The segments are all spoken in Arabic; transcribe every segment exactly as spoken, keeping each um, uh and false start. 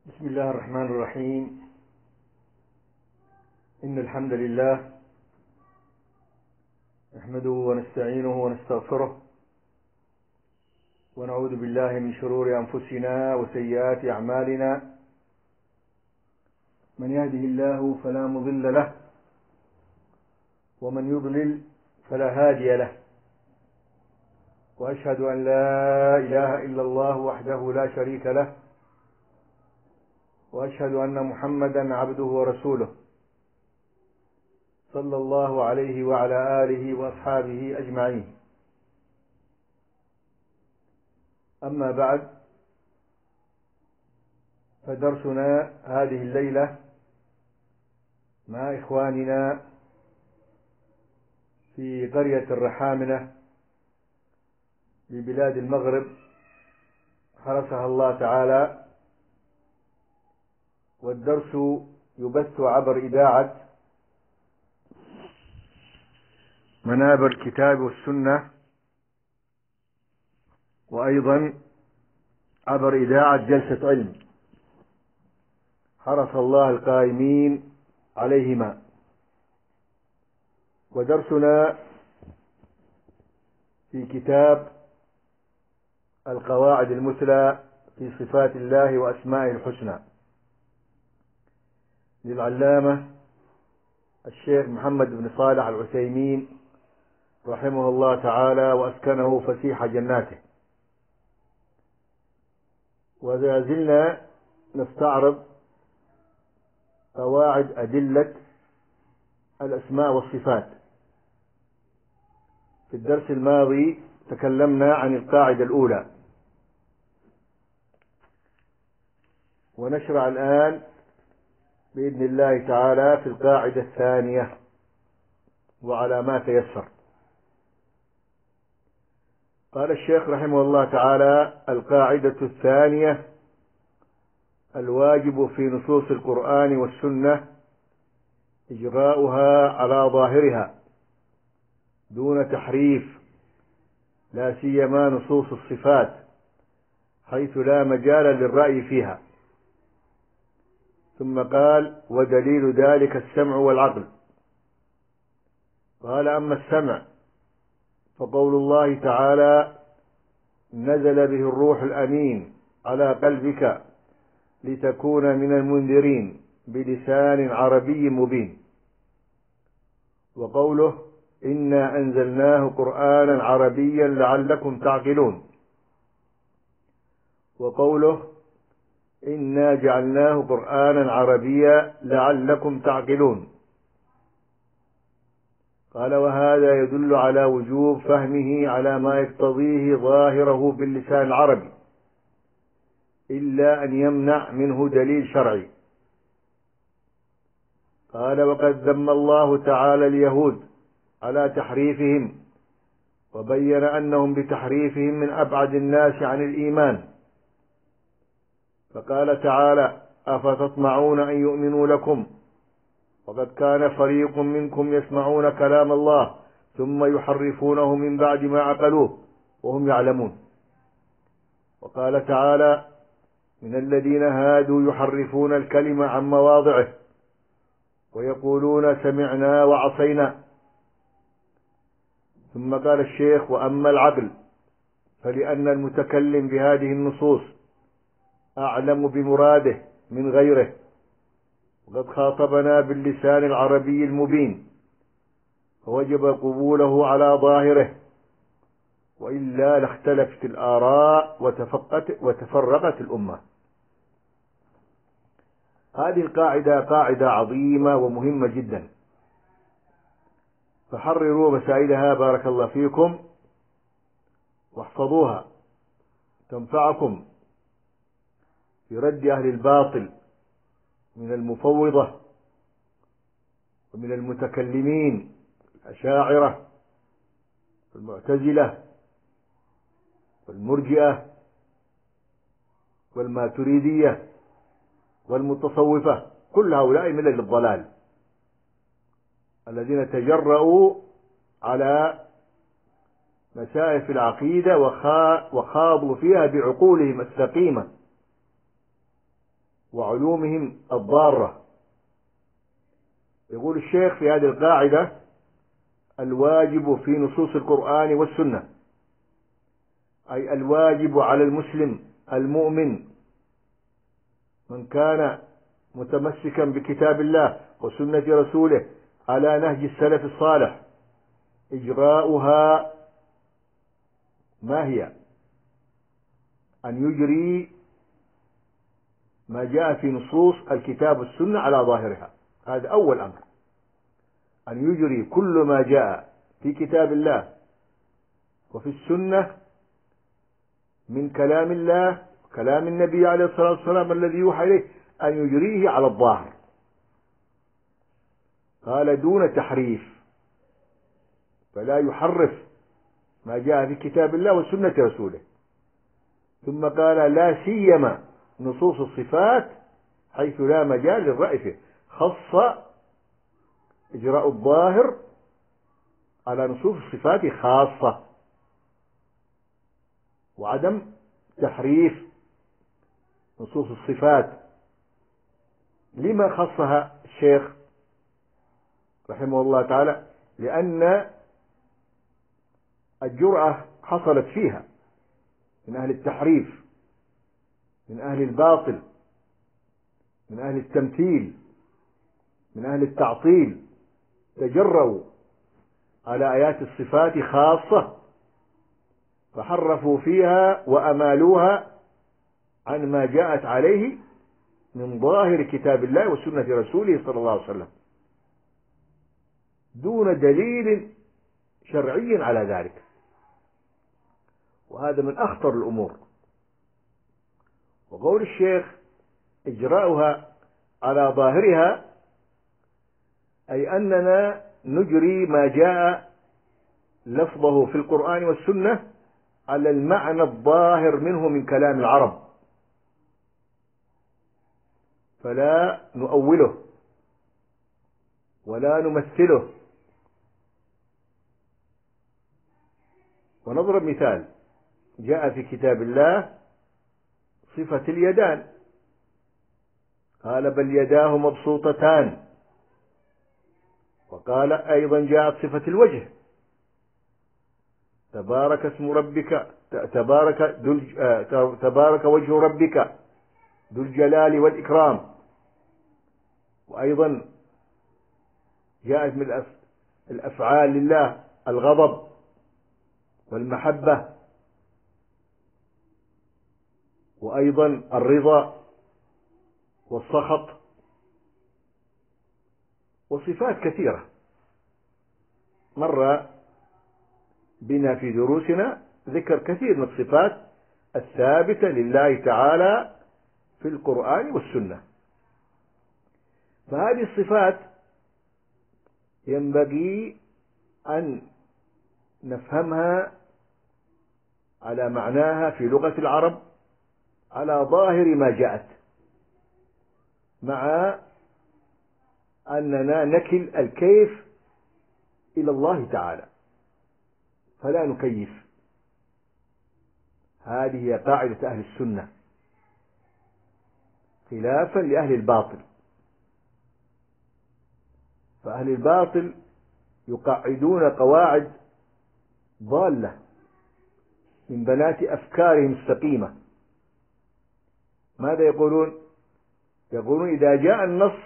بسم الله الرحمن الرحيم. إن الحمد لله نحمده ونستعينه ونستغفره ونعوذ بالله من شرور أنفسنا وسيئات أعمالنا. من يهده الله فلا مضل له ومن يضلل فلا هادي له، وأشهد أن لا إله إلا الله وحده لا شريك له، وأشهد أن محمدا عبده ورسوله صلى الله عليه وعلى آله وأصحابه أجمعين. أما بعد، فدرسنا هذه الليلة مع إخواننا في قرية الرحامنة ببلاد المغرب حرسها الله تعالى، والدرس يبث عبر إذاعة منابر الكتاب والسنة، وأيضا عبر إذاعة جلسة علم حرس الله القائمين عليهما. ودرسنا في كتاب القواعد المثلى في صفات الله وأسمائه الحسنى للعلامة الشيخ محمد بن صالح العثيمين رحمه الله تعالى وأسكنه فسيح جناته. ولا زلنا نستعرض قواعد أدلة الأسماء والصفات. في الدرس الماضي تكلمنا عن القاعدة الأولى، ونشرع الآن بإذن الله تعالى في القاعدة الثانية وعلى ما تيسر. قال الشيخ رحمه الله تعالى: القاعدة الثانية: الواجب في نصوص القرآن والسنة إجراؤها على ظاهرها دون تحريف، لا سيما نصوص الصفات حيث لا مجال للرأي فيها. ثم قال: ودليل ذلك السمع والعقل. قال: أما السمع فقول الله تعالى: نزل به الروح الأمين على قلبك لتكون من المنذرين بلسان عربي مبين. وقوله: إنا أنزلناه قرآنا عربيا لعلكم تعقلون. وقوله: إنا جعلناه قرآنا عربيا لعلكم تعقلون. قال: وهذا يدل على وجوب فهمه على ما يقتضيه ظاهره باللسان العربي، إلا أن يمنع منه دليل شرعي. قال: وقد ذم الله تعالى اليهود على تحريفهم، وبين أنهم بتحريفهم من أبعد الناس عن الإيمان. فقال تعالى: أفتطمعون أن يؤمنوا لكم وقد كان فريق منكم يسمعون كلام الله ثم يحرفونه من بعد ما عقلوه وهم يعلمون. وقال تعالى: من الذين هادوا يحرفون الكلم عن مواضعه ويقولون سمعنا وعصينا. ثم قال الشيخ: وأما العقل فلأن المتكلم بهذه النصوص أعلم بمراده من غيره، وقد خاطبنا باللسان العربي المبين، فوجب قبوله على ظاهره، وإلا لاختلفت الآراء وتفقت وتفرقت الأمة. هذه القاعدة قاعدة عظيمة ومهمة جدا، فحرروا مسائلها بارك الله فيكم، واحفظوها تنفعكم في رد أهل الباطل من المفوضة ومن المتكلمين الأشاعرة والمعتزلة والمرجئة والماتريدية والمتصوفة. كل هؤلاء ملل الضلال الذين تجرؤوا على مسائل في العقيدة وخاضوا فيها بعقولهم السقيمة وعلومهم الضارة. يقول الشيخ في هذه القاعدة: الواجب في نصوص القرآن والسنة، أي الواجب على المسلم المؤمن من كان متمسكا بكتاب الله وسنة رسوله على نهج السلف الصالح إجراؤها. ما هي؟ أن يجري ما جاء في نصوص الكتاب والسنة على ظاهرها. هذا أول أمر، أن يجري كل ما جاء في كتاب الله وفي السنة من كلام الله وكلام النبي عليه الصلاة والسلام الذي يوحى إليه، أن يجريه على الظاهر. قال: دون تحريف، فلا يحرف ما جاء في كتاب الله وسنة رسوله. ثم قال: لا سيما نصوص الصفات حيث لا مجال للرأي فيه. خص إجراء الظاهر على نصوص الصفات خاصة، وعدم تحريف نصوص الصفات. لما خصها الشيخ رحمه الله تعالى؟ لأن الجرأة حصلت فيها من أهل التحريف، من أهل الباطل، من أهل التمثيل، من أهل التعطيل، تجرؤوا على آيات الصفات خاصة فحرفوا فيها وأمالوها عن ما جاءت عليه من ظاهر كتاب الله وسنة رسوله صلى الله عليه وسلم دون دليل شرعي على ذلك. وهذا من أخطر الأمور. وقول الشيخ: إجراؤها على ظاهرها، أي أننا نجري ما جاء لفظه في القرآن والسنة على المعنى الظاهر منه من كلام العرب، فلا نؤوله ولا نمثله. ونضرب مثال: جاء في كتاب الله صفة اليدان، قال: بل يداه مبسوطتان. وقال أيضا: جاءت صفة الوجه: تبارك اسم ربك تبارك, تبارك وجه ربك ذو الجلال والإكرام. وأيضا جاءت من الأفعال لله الغضب والمحبة، وأيضا الرضا والسخط، وصفات كثيرة مر بنا في دروسنا ذكر كثير من الصفات الثابتة لله تعالى في القرآن والسنة. فهذه الصفات ينبغي أن نفهمها على معناها في لغة العرب على ظاهر ما جاءت، مع أننا نكل الكيف إلى الله تعالى فلا نكيف. هذه هي قاعدة أهل السنة خلافا لأهل الباطل. فأهل الباطل يقعدون قواعد ضالة من بنات أفكارهم السقيمة. ماذا يقولون؟ يقولون: إذا جاء النص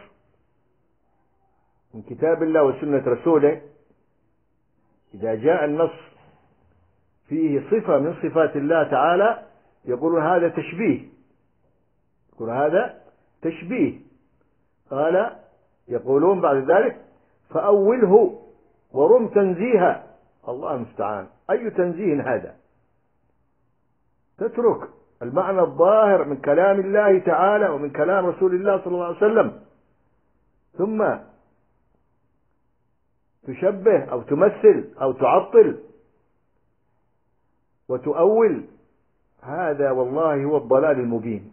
من كتاب الله وسنة رسوله، إذا جاء النص فيه صفة من صفات الله تعالى، يقولون هذا تشبيه، يقول هذا تشبيه. قال يقولون بعد ذلك: فأوله ورم تنزيها. الله المستعان، أي تنزيه هذا؟ تترك المعنى الظاهر من كلام الله تعالى ومن كلام رسول الله صلى الله عليه وسلم، ثم تشبه أو تمثل أو تعطل وتؤول. هذا والله هو الضلال المبين.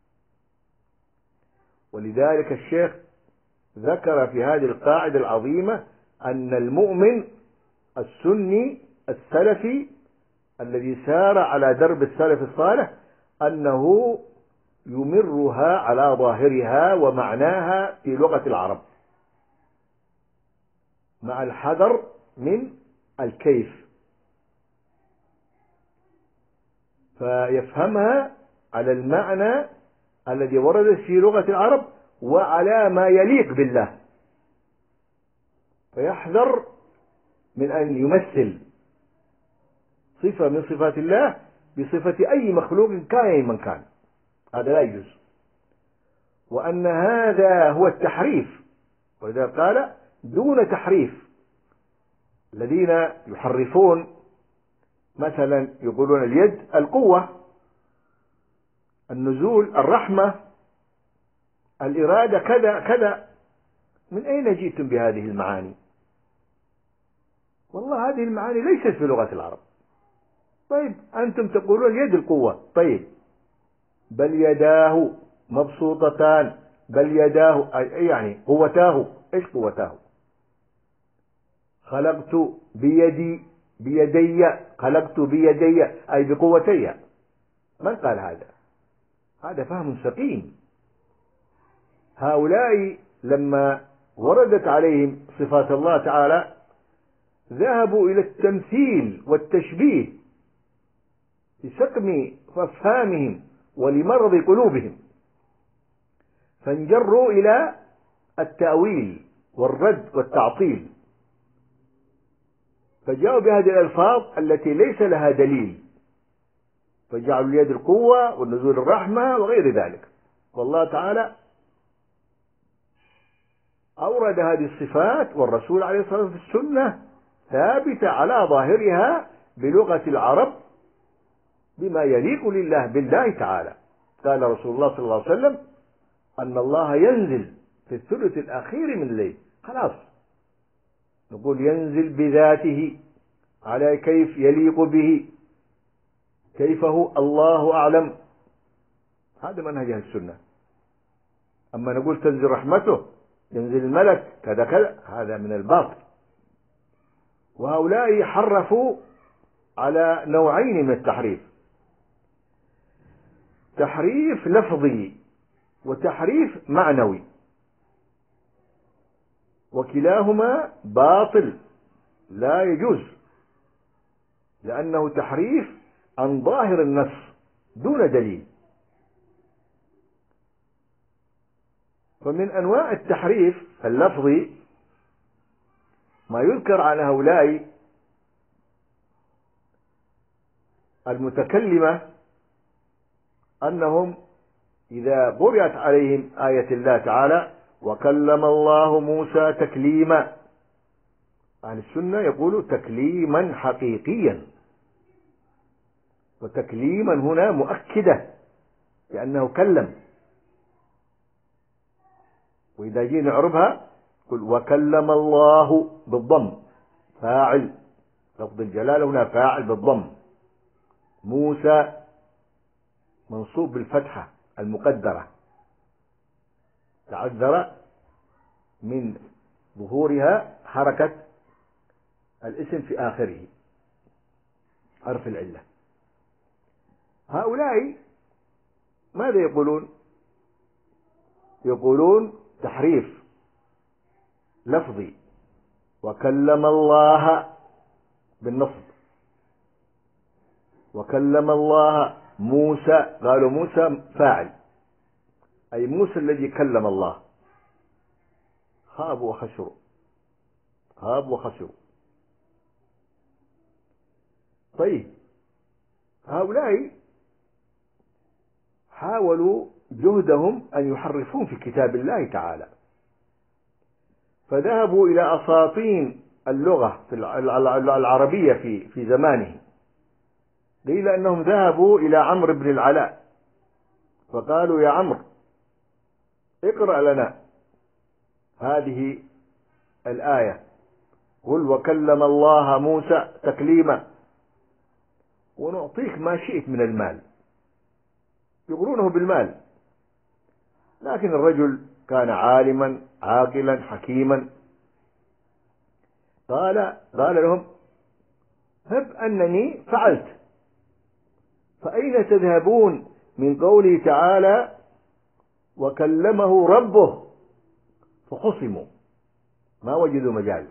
ولذلك الشيخ ذكر في هذه القاعدة العظيمة أن المؤمن السني السلفي الذي سار على درب السلف الصالح أنه يمرها على ظاهرها ومعناها في لغة العرب، مع الحذر من الكيف، فيفهمها على المعنى الذي وردت في لغة العرب وعلى ما يليق بالله، فيحذر من أن يمثل صفة من صفات الله بصفة أي مخلوق كائن من كان، هذا لا يجوز، وأن هذا هو التحريف، ولذا قال دون تحريف. الذين يحرفون مثلا يقولون اليد القوة، النزول الرحمة، الإرادة كذا كذا، من أين جئتم بهذه المعاني؟ والله هذه المعاني ليست في لغة العرب. طيب أنتم تقولون اليد القوة، طيب بل يداه مبسوطتان، بل يداه يعني قوتاه، ايش قوتاه؟ خلقت بيدي بيدي، خلقت بيدي أي بقوتي. من قال هذا؟ هذا فهم سقيم. هؤلاء لما وردت عليهم صفات الله تعالى ذهبوا إلى التمثيل والتشبيه لسقم أفهامهم ولمرض قلوبهم، فانجروا إلى التأويل والرد والتعطيل، فجاءوا بهذه الألفاظ التي ليس لها دليل، فجعلوا اليد القوة والنزول الرحمة وغير ذلك. والله تعالى أورد هذه الصفات، والرسول عليه الصلاة والسلام في السنة ثابتة على ظاهرها بلغة العرب بما يليق لله بالله تعالى. قال رسول الله صلى الله عليه وسلم أن الله ينزل في الثلث الأخير من الليل، خلاص نقول ينزل بذاته على كيف يليق به، كيف هو الله أعلم، هذا منهج أهل السنة. أما نقول تنزل رحمته، ينزل الملك كذا كذا، هذا من الباطل. وهؤلاء حرفوا على نوعين من التحريف، تحريف لفظي وتحريف معنوي، وكلاهما باطل لا يجوز، لأنه تحريف عن ظاهر النص دون دليل. فمن أنواع التحريف اللفظي ما يذكر عن هؤلاء المتكلمة أنهم إذا قرأت عليهم آية الله تعالى وكلم الله موسى تكليما، أهل السنة يقولوا تكليما حقيقيا، وتكليما هنا مؤكدة لأنه كلم. وإذا جينا نعربها قل وكلم الله بالضم فاعل، لفظ الجلالة هنا فاعل بالضم، موسى منصوب بالفتحة المقدرة، تعذر من ظهورها حركة الاسم في آخره حرف العلة. هؤلاء ماذا يقولون؟ يقولون تحريف لفظي، وكلم الله بالنصب، وكلم الله موسى، قالوا موسى فاعل أي موسى الذي كلم الله، خابوا وخسروا، خابوا وخسروا. طيب هؤلاء حاولوا جهدهم أن يحرفون في كتاب الله تعالى، فذهبوا إلى أساطين اللغة العربية في في زمانه. قيل أنهم ذهبوا إلى عمرو بن العلاء فقالوا يا عمرو اقرأ لنا هذه الآية، قل وكلم الله موسى تكليما، ونعطيك ما شئت من المال. يقولونه بالمال، لكن الرجل كان عالما عاقلا حكيما، قال قال لهم هب أنني فعلت، فأين تذهبون من قوله تعالى وكلمه ربه فخصموا ما وجدوا مجال،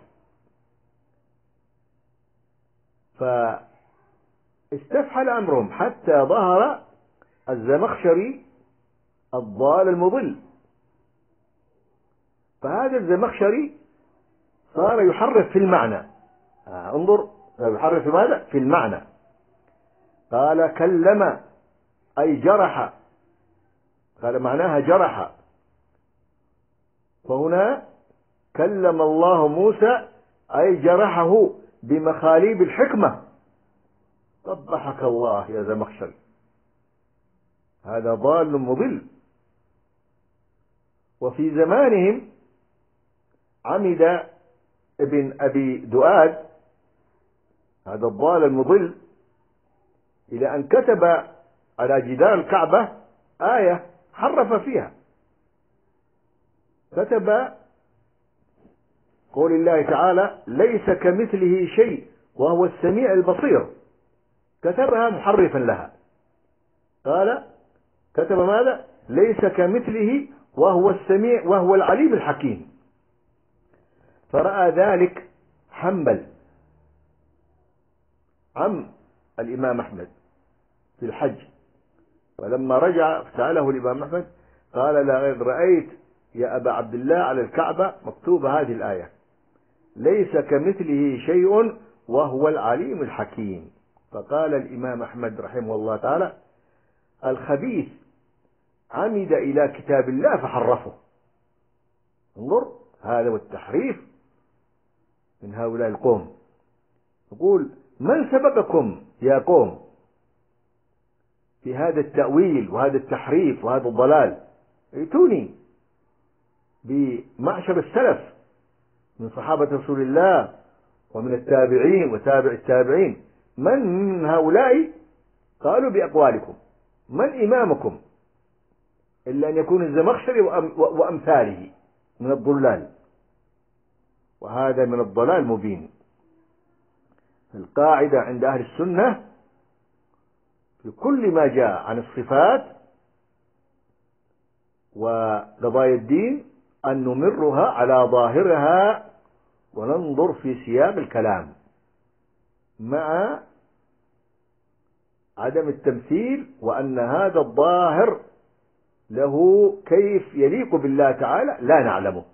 فاستفحل أمرهم حتى ظهر الزمخشري الضال المضل. فهذا الزمخشري صار يحرف في المعنى. آه انظر، يحرف في ماذا؟ في المعنى. قال كلم أي جرح، قال معناها جرح، فهنا كلم الله موسى أي جرحه بمخاليب الحكمة. قبحك الله يا زمخشري، هذا ضال مضل. وفي زمانهم عمد ابن أبي دؤاد هذا الضال المضل إلى أن كتب على جدار الكعبة آية حرف فيها، كتب قول الله تعالى ليس كمثله شيء وهو السميع البصير، كتبها محرفا لها. قال كتب ماذا؟ ليس كمثله وهو السميع وهو العليم الحكيم. فرأى ذلك حنبل عم الإمام أحمد في الحج، ولما رجع سأله الإمام أحمد قال لقد رأيت يا أبا عبد الله على الكعبة مكتوبة هذه الآية ليس كمثله شيء وهو العليم الحكيم. فقال الإمام أحمد رحمه الله تعالى الخبيث عمد إلى كتاب الله فحرفه. انظر، هذا والتحريف من هؤلاء القوم. يقول من سبقكم يا قوم في هذا التأويل وهذا التحريف وهذا الضلال؟ ائتوني بمعشر السلف من صحابة رسول الله ومن التابعين وتابع التابعين، من من هؤلاء قالوا بأقوالكم؟ من إمامكم؟ إلا أن يكون الزمخشري وأمثاله من الضلال، وهذا من الضلال مبين. القاعدة عند أهل السنة في كل ما جاء عن الصفات وقضايا الدين أن نمرها على ظاهرها وننظر في سياق الكلام مع عدم التمثيل، وأن هذا الظاهر له كيف يليق بالله تعالى لا نعلمه.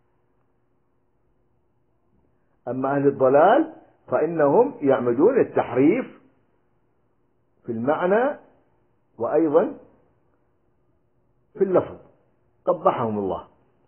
أما أهل الضلال فإنهم يعمدون التحريف في المعنى وأيضا في اللفظ، قبحهم الله.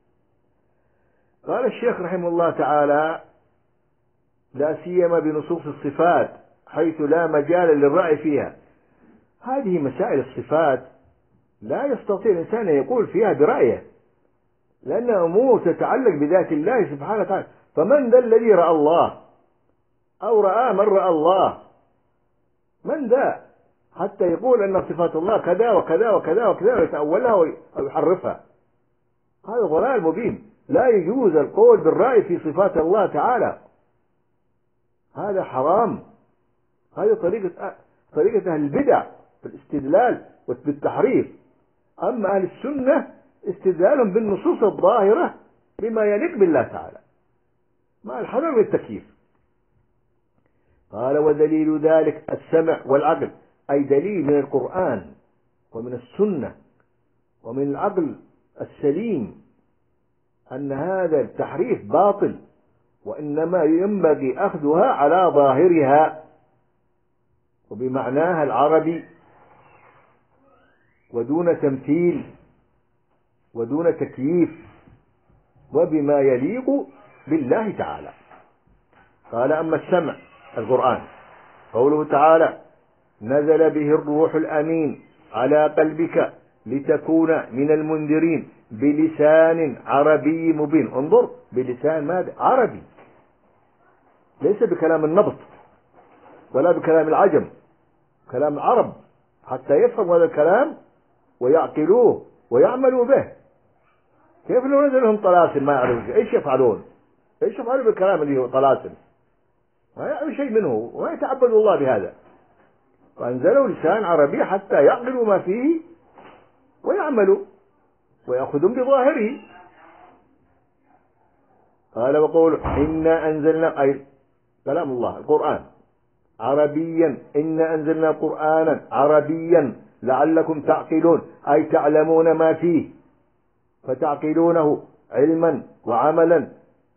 قال الشيخ رحمه الله تعالى لا سيما بنصوص الصفات حيث لا مجال للرأي فيها. هذه مسائل الصفات لا يستطيع الإنسان أن يقول فيها برأيه، لأنها أمور تتعلق بذات الله سبحانه وتعالى. فمن ذا الذي رأى الله أو رأى من رأى الله؟ من ذا حتى يقول أن صفات الله كذا وكذا وكذا وكذا ويتأولها أو يحرفها؟ هذا ضلال مبين. لا يجوز القول بالرأي في صفات الله تعالى، هذا حرام. هذه طريقة طريقة أهل البدع في الاستدلال بالتحريف. أما أهل السنة استدلالهم بالنصوص الظاهرة بما يليق بالله تعالى مع الحذر والتكييف. قال ودليل ذلك السمع والعقل، أي دليل من القرآن ومن السنة ومن العقل السليم أن هذا التحريف باطل، وإنما ينبغي أخذها على ظاهرها وبمعناها العربي ودون تمثيل ودون تكييف وبما يليق بالله تعالى. قال أما السمع القرآن قوله تعالى نزل به الروح الأمين على قلبك لتكون من المنذرين بلسان عربي مبين. انظر، بلسان ماذا؟ عربي، ليس بكلام النبط ولا بكلام العجم، كلام العرب حتى يفهم هذا الكلام ويعقلوه ويعملوا به. كيف لو نزل لهم طلاسم ما يعرفوا ايش يفعلون؟ ايش يفعلوا بالكلام اللي هو طلاسم؟ ما يعرفوا شيء منه وما يتعبدوا الله بهذا. فانزلوا لسان عربي حتى يعقلوا ما فيه ويعملوا. ويأخذون بظاهره. قال وقوله إنا أنزلنا، أي كلام الله القرآن عربيا، إنا أنزلنا قرآنا عربيا لعلكم تعقلون، أي تعلمون ما فيه فتعقلونه علما وعملا،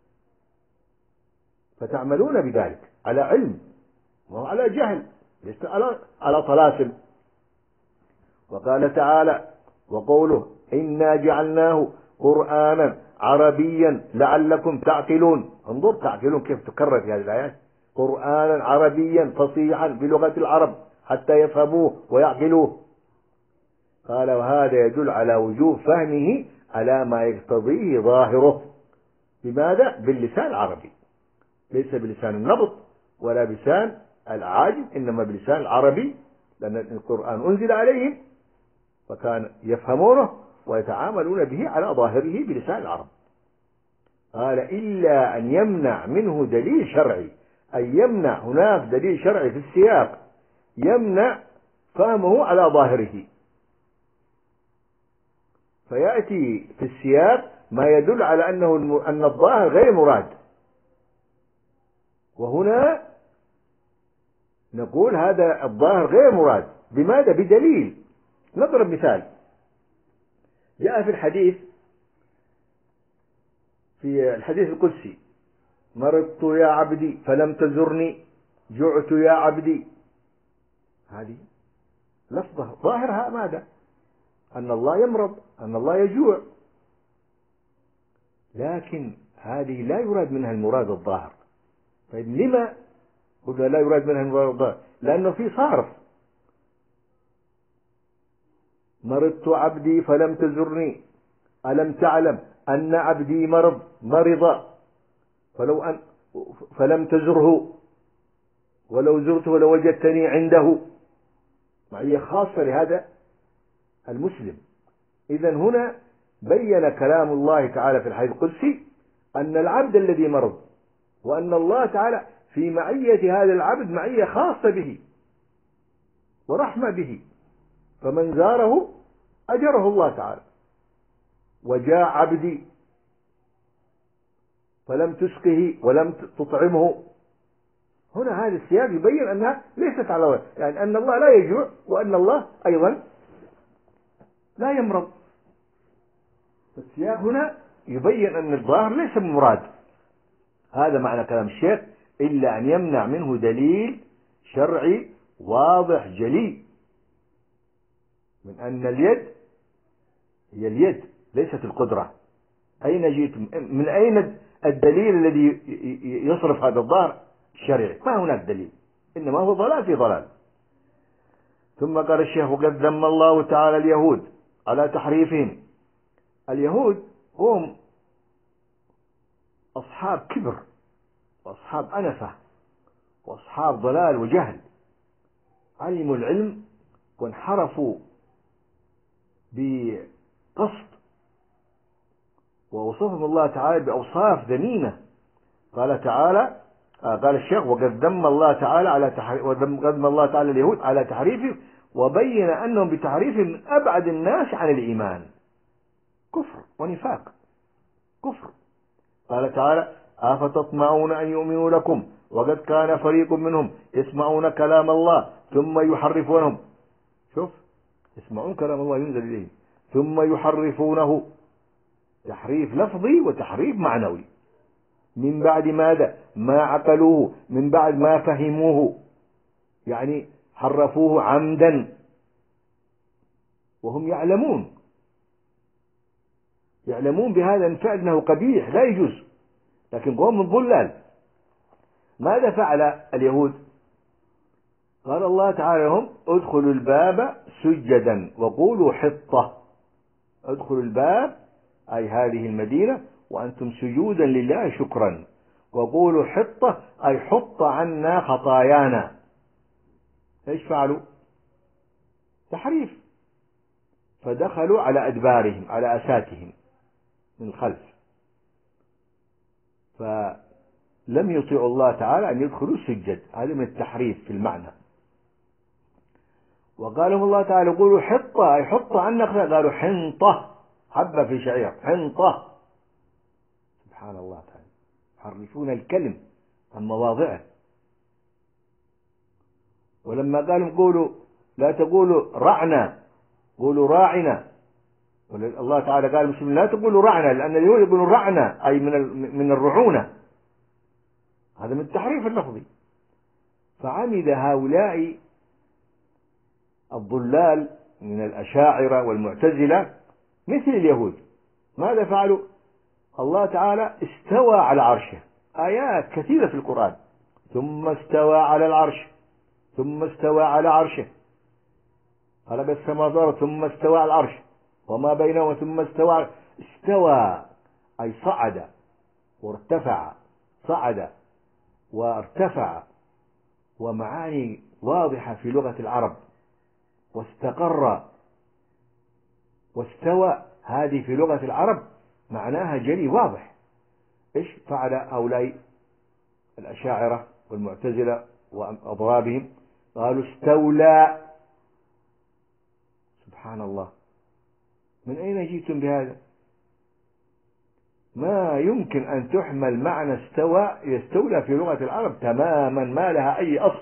فتعملون بذلك على علم وعلى جهل، ليس على على طلاسم. وقال تعالى وقوله إنا جعلناه قرآنا عربيا لعلكم تعقلون. انظر تعقلون كيف تكرر في هذه الآيات، قرآنا عربيا فصيحا بلغة العرب حتى يفهموه ويعقلوه. قال وهذا يدل على وجوب فهمه على ما يقتضيه ظاهره. بماذا؟ باللسان العربي، ليس بلسان النبط ولا بلسان العاجم، إنما بلسان العربي، لأن القرآن أنزل عليهم فكان يفهمونه ويتعاملون به على ظاهره بلسان العرب. قال إلا أن يمنع منه دليل شرعي، أي يمنع هناك دليل شرعي في السياق يمنع فهمه على ظاهره، فيأتي في السياق ما يدل على أنه أن الظاهر غير مراد، وهنا نقول هذا الظاهر غير مراد. بماذا؟ بدليل. نضرب مثال. جاء في الحديث في الحديث القدسي مرضت يا عبدي فلم تزرني، جعت يا عبدي. هذه لفظة ظاهرها ماذا؟ أن الله يمرض، أن الله يجوع، لكن هذه لا يراد منها المراد الظاهر. طيب لما قلنا لا يراد منها المراد الظاهر؟ لأنه في صارف. مرضت عبدي فلم تزرني، ألم تعلم أن عبدي مرض مرض فلو أن فلم تزره، ولو زرته لوجدتني عنده. معية خاصة لهذا المسلم. إذن هنا بين كلام الله تعالى في الحديث القدسي أن العبد الذي مرض، وأن الله تعالى في معية هذا العبد معية خاصة به ورحمة به، فمن زاره أجره الله تعالى. وجاء عبدي فلم تسقه ولم تطعمه، هنا هذا السياق يبين أنها ليست على وجه، يعني أن الله لا يجوع وأن الله أيضا لا يمرض. السياق هنا يبين أن الظاهر ليس مراد. هذا معنى كلام الشيخ إلا أن يمنع منه دليل شرعي واضح جلي من أن اليد هي اليد ليست القدرة. أين جئتم؟ من أين الدليل الذي يصرف هذا الظاهر الشرعي؟ ما هناك دليل، إنما هو ضلال في ضلال. ثم قال الشيخ وقد ذم الله تعالى اليهود على تحريفهم. اليهود هم أصحاب كبر وأصحاب أنفة وأصحاب ضلال وجهل، علموا العلم وانحرفوا بقصد، ووصفهم الله تعالى بأوصاف ذميمة. قال تعالى قال الشيخ وقد ذم الله تعالى على تحريف وقد ذم الله تعالى اليهود على تحريفهم، وبين أنهم بتحريفهم من أبعد الناس عن الإيمان، كفر ونفاق كفر. قال تعالى أفتطمعون أن يؤمنوا لكم وقد كان فريق منهم يسمعون كلام الله ثم يحرفونه. شوف، يسمعون كلام الله ينزل إليهم ثم يحرفونه، تحريف لفظي وتحريف معنوي. من بعد ماذا؟ ما عقلوه، من بعد ما فهموه، يعني حرفوه عمدا وهم يعلمون يعلمون بهذا الفعل أنه قبيح لا يجوز، لكن قوم من ضلال. ماذا فعل اليهود؟ قال الله تعالى لهم ادخلوا الباب سجدا وقولوا حطة. ادخلوا الباب أي هذه المدينة وأنتم سجودا لله شكرا، وقولوا حطة أي حط عنا خطايانا. ايش فعلوا؟ تحريف، فدخلوا على أدبارهم على أساتهم من الخلف، فلم يطيعوا الله تعالى أن يدخلوا سجد. هذا من التحريف في المعنى. وقالهم الله تعالى قولوا حطة أي حط عنا خطايانا، قالوا حنطة حبة في شعير، حنطة. سبحان الله تعالى، يحرفون الكلم عن مواضعه. ولما قالوا قولوا لا تقولوا رعنا، قولوا راعنا. الله تعالى قال المسلمين لا تقولوا رعنا، لأن اليهود يقولوا رعنا أي من من الرعونة، هذا من التحريف اللفظي. فعمد هؤلاء الضلال من الأشاعرة والمعتزلة مثل اليهود، ماذا فعلوا؟ الله تعالى استوى على عرشه، آيات كثيرة في القرآن، ثم استوى على العرش، ثم استوى على عرشه، خلق السماوات ثم استوى على العرش وما بينهما ثم استوى. استوى أي صعد وارتفع، صعد وارتفع، ومعاني واضحة في لغة العرب. واستقر واستوى، هذه في لغة العرب معناها جلي واضح. إيش فعل هؤلاء الأشاعرة والمعتزلة وأضرابهم؟ قالوا استولى. سبحان الله، من أين جئتم بهذا؟ ما يمكن أن تحمل معنى استوى يستولى في لغة العرب تماما، ما لها أي أصل.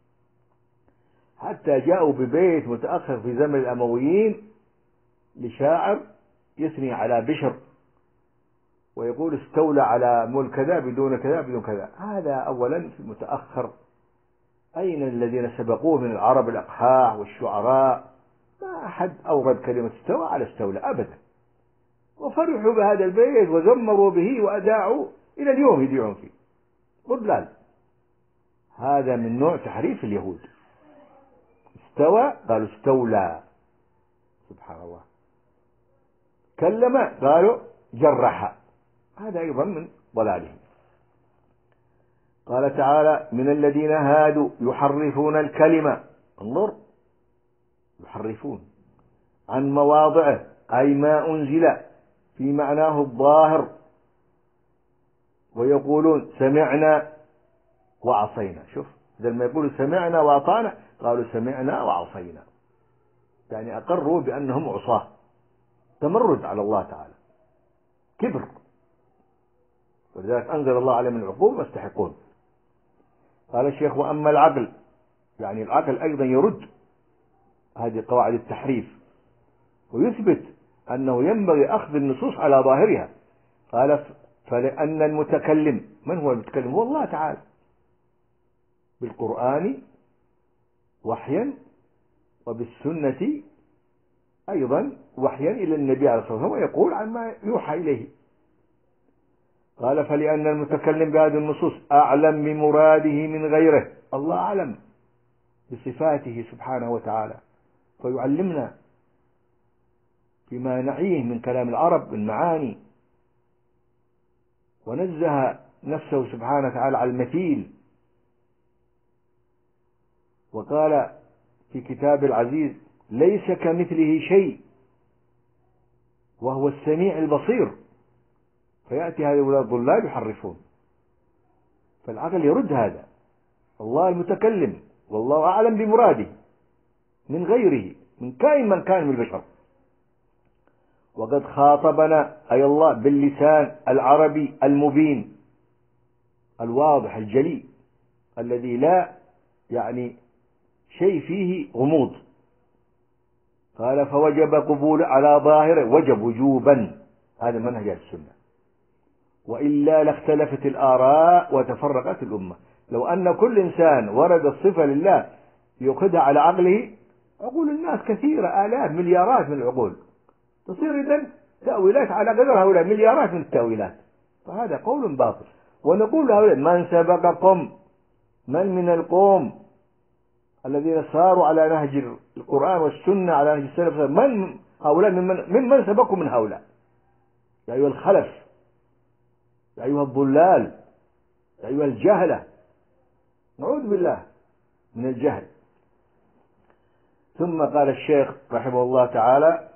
حتى جاءوا ببيت متأخر في زمن الأمويين لشاعر يثني على بشر ويقول استولى على ملك كذا بدون كذا بدون كذا. هذا أولا في متأخر. أين الذين سبقوه من العرب الأقحاح والشعراء؟ ما أحد أورد كلمة استوى على استولى أبدا، وفرحوا بهذا البيت وزمروا به وأداعوا إلى اليوم يدعون فيه. ضلال. هذا من نوع تحريف اليهود. استوى قالوا استولى. سبحان الله. كلم قالوا جرح، هذا أيضا من ضلالهم. قال تعالى من الذين هادوا يحرفون الكلمة، انظر، يحرفون عن مواضعه أي ما أنزل في معناه الظاهر، ويقولون سمعنا وعصينا. شوف، إذا ما يقولوا سمعنا وأطعنا قالوا سمعنا وعصينا، يعني أقروا بأنهم عصاه، تمرد على الله تعالى، كبر، ولذلك أنزل الله عليهم من العقوبة ما يستحقون. قال الشيخ وأما العقل، يعني العقل أيضا يرد هذه قواعد التحريف ويثبت أنه ينبغي أخذ النصوص على ظاهرها. قال فلأن المتكلم، من هو المتكلم؟ هو الله تعالى، بالقرآن وحيا وبالسنة أيضا وحيا إلى النبي عليه الصلاة والسلام، ويقول عما يوحى إليه. قال فلأن المتكلم بهذه النصوص أعلم بمراده من غيره، الله أعلم بصفاته سبحانه وتعالى، فيعلمنا بما نعيه من كلام العرب من معاني، ونزه نفسه سبحانه وتعالى على المثيل. وقال في كتاب العزيز ليس كمثله شيء وهو السميع البصير. فيأتي هؤلاء الضلال يحرفون، فالعقل يرد هذا. الله المتكلم والله أعلم بمراده من غيره، من كائن من كان من البشر. وقد خاطبنا أي الله باللسان العربي المبين الواضح الجلي الذي لا يعني شيء فيه غموض. قال فوجب قبول على ظاهره، وجب وجوبا، هذا منهج السنة، وإلا لاختلفت الآراء وتفرقت الأمة. لو أن كل إنسان ورد الصفة لله يأخذها على عقله، عقول الناس كثيرة، آلاف مليارات من العقول، تصير إذن تأويلات على قدر هؤلاء، مليارات من التأويلات. فهذا قول باطل. ونقول لهؤلاء من سبقكم، من من القوم الذين ساروا على نهج القرآن والسنة على نهج السلف، من هؤلاء ممن من من سبقكم من هؤلاء؟ يا أيها الخلف، يا أيها الضلال، يا أيها الجهلة، نعوذ بالله من الجهل. ثم قال الشيخ رحمه الله تعالى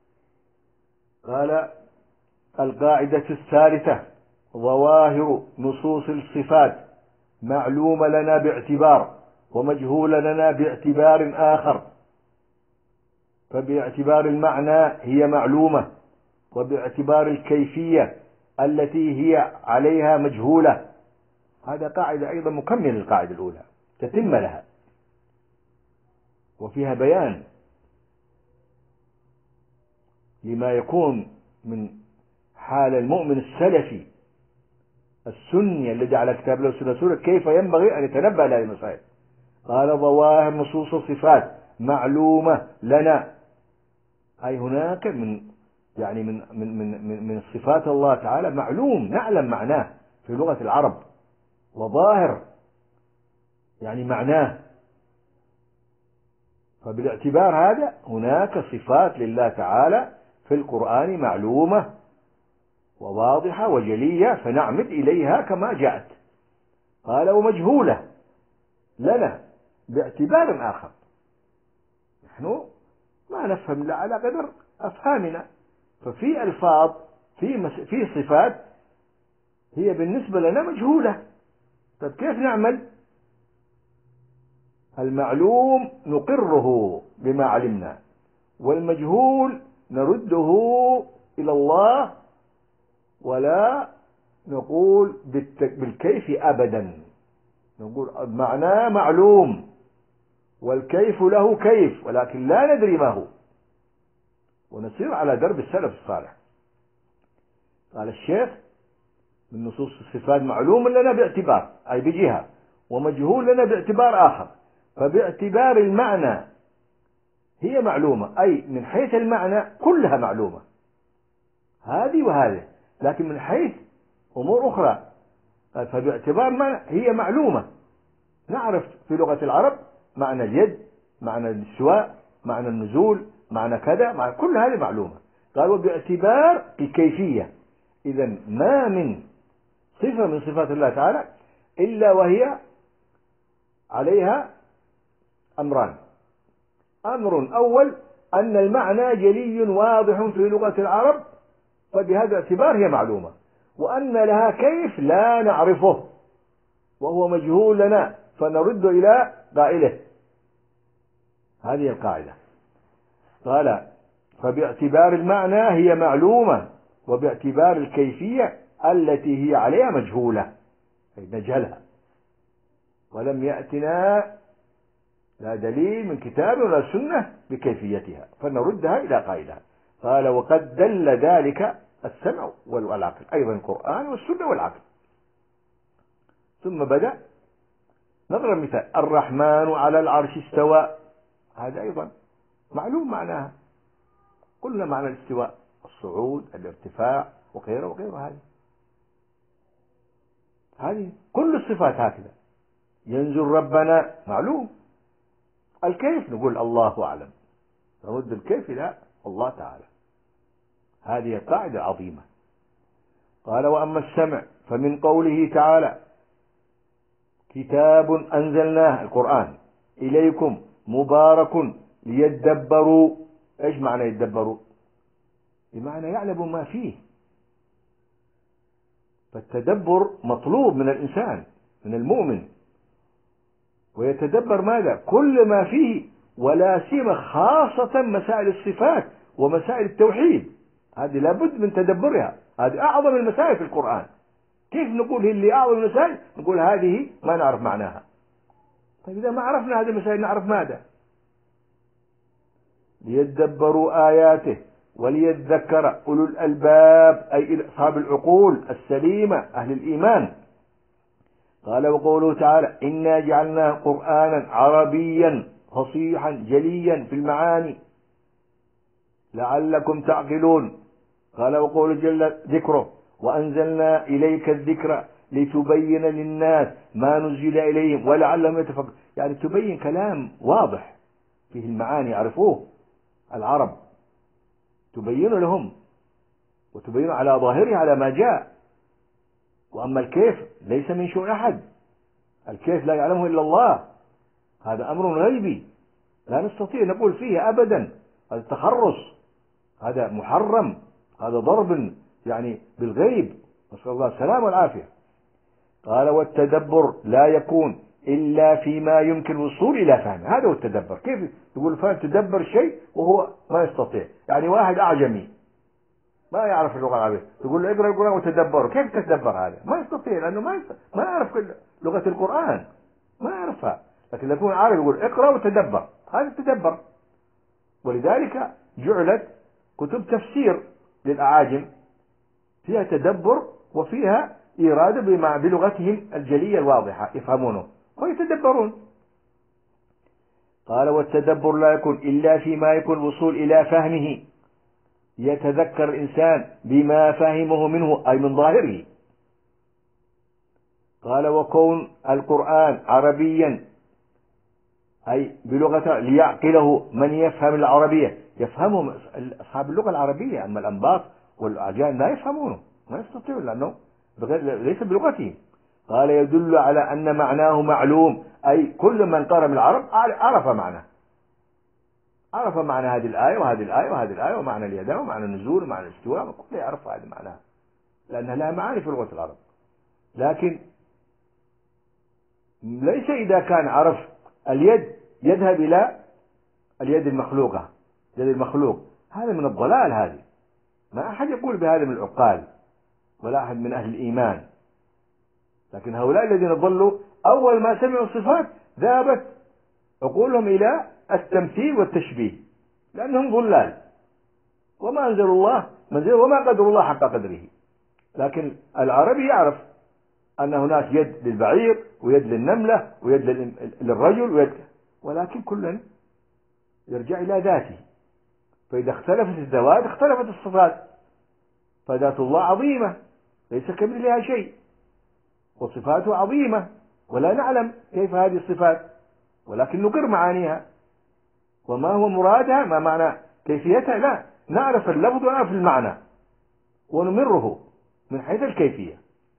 قال القاعدة الثالثة ظواهر نصوص الصفات معلومة لنا باعتبار ومجهولة لنا باعتبار آخر. فباعتبار المعنى هي معلومة وباعتبار الكيفية التي هي عليها مجهولة. هذا قاعدة أيضا مكمل للقاعدة الأولى، تتم لها وفيها بيان لما يكون من حال المؤمن السلفي السني الذي على كتاب الله والسنة سورة كيف ينبغي أن يتنبأ لهذه المسائل. قال ظواهر نصوص الصفات معلومة لنا، أي هناك من يعني من من من من, من صفات الله تعالى معلوم نعلم معناه في لغة العرب، وظاهر يعني معناه. فبالاعتبار هذا هناك صفات لله تعالى في القرآن معلومة وواضحة وجلية، فنعمد إليها كما جاءت. قال ومجهولة لنا باعتبار آخر، نحن ما نفهم إلا على قدر أفهامنا، ففي ألفاظ في مس... في صفات هي بالنسبة لنا مجهولة. طيب كيف نعمل؟ المعلوم نقره بما علمنا، والمجهول نرده إلى الله ولا نقول بالكيف أبدا. نقول معناه معلوم والكيف له كيف، ولكن لا ندري ما هو، ونسير على درب السلف الصالح. قال الشيخ من نصوص الصفات معلوم لنا باعتبار أي بجهة، ومجهول لنا باعتبار آخر. فباعتبار المعنى هي معلومة، أي من حيث المعنى كلها معلومة هذه وهذه، لكن من حيث أمور أخرى فباعتبار معنى هي معلومة. نعرف في لغة العرب معنى اليد، معنى الاستواء، معنى النزول، معنى كذا، معنى كل هذه معلومة. قال وباعتبار الكيفية، إذا ما من صفة من صفات الله تعالى إلا وهي عليها أمران. أمر أول أن المعنى جلي واضح في لغة العرب، فبهذا الاعتبار هي معلومة، وأن لها كيف لا نعرفه وهو مجهول لنا، فنرد إلى قائله. هذه القاعدة. قال فباعتبار المعنى هي معلومة، وباعتبار الكيفية التي هي عليها مجهولة أي نجهلها، ولم يأتنا لا دليل من كتاب ولا سنة بكيفيتها، فنردها إلى قائلها. قال وقد دل ذلك السمع والعقل، أيضا القرآن والسنة والعقل. ثم بدأ نضرب مثال: الرحمن على العرش استوى، هذا أيضا معلوم معناها، قلنا معنى الاستواء الصعود الارتفاع وغيره وغيره. هذه هذه كل الصفات هكذا. ينزل ربنا معلوم، الكيف نقول الله أعلم، نرد الكيف إلى الله تعالى. هذه قاعدة عظيمة. قال وأما السمع فمن قوله تعالى كتاب أنزلناه القرآن إليكم مبارك ليدبروا. إيش معنى يدبروا؟ بمعنى يعلم ما فيه. فالتدبر مطلوب من الإنسان من المؤمن، ويتدبر ماذا؟ كل ما فيه، ولا سيما خاصة مسائل الصفات ومسائل التوحيد، هذه لابد من تدبرها. هذه أعظم المسائل في القرآن. كيف نقول هي اللي أعظم المسائل؟ نقول هذه ما نعرف معناها. طيب إذا ما عرفنا هذه المسائل نعرف ماذا؟ ليدبروا آياته وليذكر أولو الألباب، أي أصحاب العقول السليمة أهل الإيمان. قال وقوله تعالى إنا جعلناه قرآنا عربيا فصيحا جليا في المعاني لعلكم تعقلون. قال وقوله جل ذكره وأنزلنا إليك الذكر لتبين للناس ما نزل إليهم ولعلهم يتفكرون، يعني تبين كلام واضح فيه المعاني يعرفوه العرب، تبين لهم وتبين على ظاهره على ما جاء. وأما الكيف ليس من شؤون أحد، الكيف لا يعلمه إلا الله، هذا أمر غيبي لا نستطيع نقول فيه أبدا. هذا تخرص، هذا محرم، هذا ضرب يعني بالغيب، نسأل الله السلامة والعافية. قال والتدبر لا يكون إلا فيما يمكن الوصول إلى فهمه. هذا هو التدبر. كيف يقول فهم تدبر شيء وهو ما يستطيع؟ يعني واحد أعجمي ما يعرف اللغة العربية، تقول له اقرأ القرآن وتدبره، كيف تتدبر هذا؟ ما يستطيع، لأنه ما يستطيع. ما يعرف كل لغة القرآن، ما يعرفها. لكن لو يكون عارف يقول اقرأ وتدبر، هذا التدبر. ولذلك جعلت كتب تفسير للأعاجم فيها تدبر وفيها إرادة بما بلغتهم الجلية الواضحة يفهمونه ويتدبرون. قال والتدبر لا يكون إلا فيما يكون الوصول إلى فهمه، يتذكر الإنسان بما فهمه منه أي من ظاهره. قال وكون القرآن عربيا أي بلغة ليعقله من يفهم العربية، يفهمهم أصحاب اللغة العربية، أما الأنباط والأعجام لا يفهمونه، ما يستطيعون لأنه ليس بلغتهم. قال يدل على أن معناه معلوم، أي كل من قرأ من العرب عرف معناه، عرف معنى هذه الآية وهذه الآية وهذه الآية ومعنى اليدين ومعنى النزول ومعنى الاستواء، كله يعرف هذه معناها لأنها لها معاني في لغة العرب. لكن ليس إذا كان عرف اليد يذهب إلى اليد المخلوقة، يد المخلوق، هذا من الضلال. هذه ما أحد يقول بهذا من العقال ولا أحد من أهل الإيمان. لكن هؤلاء الذين ضلوا أول ما سمعوا الصفات ذهبت عقولهم إلى التمثيل والتشبيه لأنهم ضلال، وما أنزل الله منزل وما قدر الله حق قدره. لكن العربي يعرف أن هناك يد للبعير ويد للنملة ويد للرجل ويد، ولكن كل يرجع إلى ذاته. فإذا اختلفت الذوات اختلفت الصفات، فذات الله عظيمة ليس كمثلها شيء، وصفاته عظيمة ولا نعلم كيف هذه الصفات، ولكن نقر معانيها وما هو مرادها، ما معنى كيفيتها، لا نعرف اللفظ ونعرف المعنى ونمره من حيث الكيفية.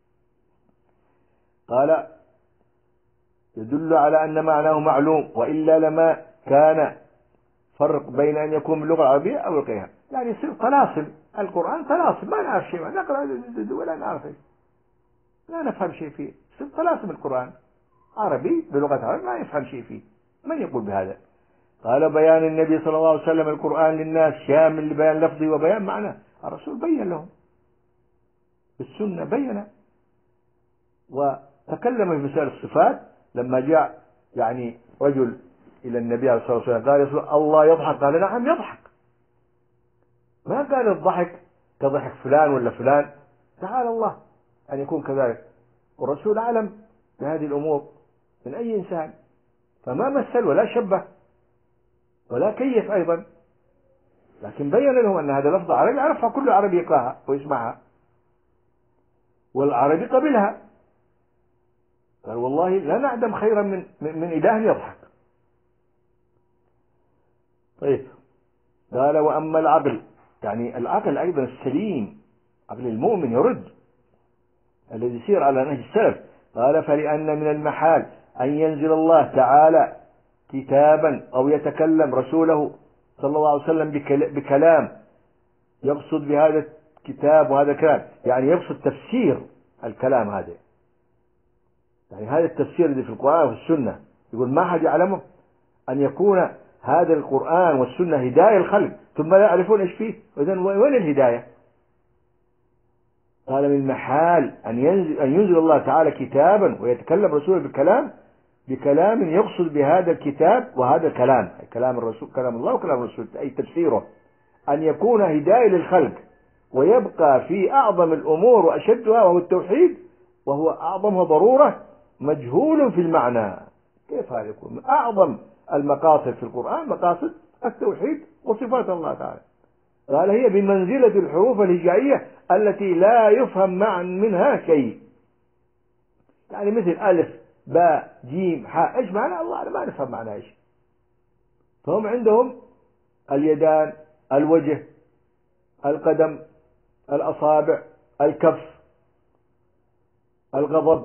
قال يدل على أن معناه معلوم، وإلا لما كان فرق بين أن يكون باللغة العربية أو غيرها، يعني يصير طلاسم. القرآن طلاسم ما نعرف شيء، نقرأ ولا نعرف شيء، لا نفهم شيء فيه، يصير طلاسم. القرآن عربي بلغة عربية ما يفهم شيء فيه، من يقول بهذا؟ قال بيان النبي صلى الله عليه وسلم القرآن للناس شامل لبيان لفظه وبيان معناه. الرسول بين لهم بالسنة، بين وتكلم في مسائل الصفات. لما جاء يعني رجل إلى النبي عليه الصلاة والسلام قال يا رسول الله يضحك، قال نعم يضحك، ما قال الضحك كضحك فلان ولا فلان، تعالى الله أن يكون كذلك، والرسول أعلم بهذه الأمور من أي إنسان، فما مثل ولا شبه ولا كيف أيضا، لكن بين لهم أن هذا لفظ عربي يعرفها كل عربي يقراها ويسمعها، والعربي قبلها. قال والله لا نعدم خيرا من من إله يضحك. طيب قال وأما العقل، يعني العقل أيضا السليم، عقل المؤمن يرد الذي يسير على نهج السلف. قال فلأن من المحال أن ينزل الله تعالى كتابا أو يتكلم رسوله صلى الله عليه وسلم بكلام يقصد بهذا الكتاب وهذا الكلام، يعني يقصد تفسير الكلام هذا، يعني هذا التفسير الذي في القرآن وفي السنة، يقول ما أحد يعلمه، أن يكون هذا القرآن والسنة هداية الخلق ثم لا يعرفون إيش فيه، إذن وين الهداية؟ قال من المحال أن ينزل, أن ينزل الله تعالى كتابا ويتكلم رسوله بكلام بكلام يقصد بهذا الكتاب وهذا الكلام، كلام الرسول كلام الله وكلام الرسول أي تفسيره، أن يكون هداية للخلق ويبقى في أعظم الأمور وأشدها وهو التوحيد، وهو أعظمها ضرورة مجهول في المعنى. كيف هذا يكون؟ أعظم المقاصد في القرآن مقاصد التوحيد وصفات الله تعالى. قال هي بمنزلة الحروف الهجائية التي لا يفهم معا منها شيء، يعني مثل ألف باء جيم حاء، إيش معنى الله ما نفهم معناها إيش. فهم عندهم اليدان، الوجه، القدم، الأصابع، الكف، الغضب،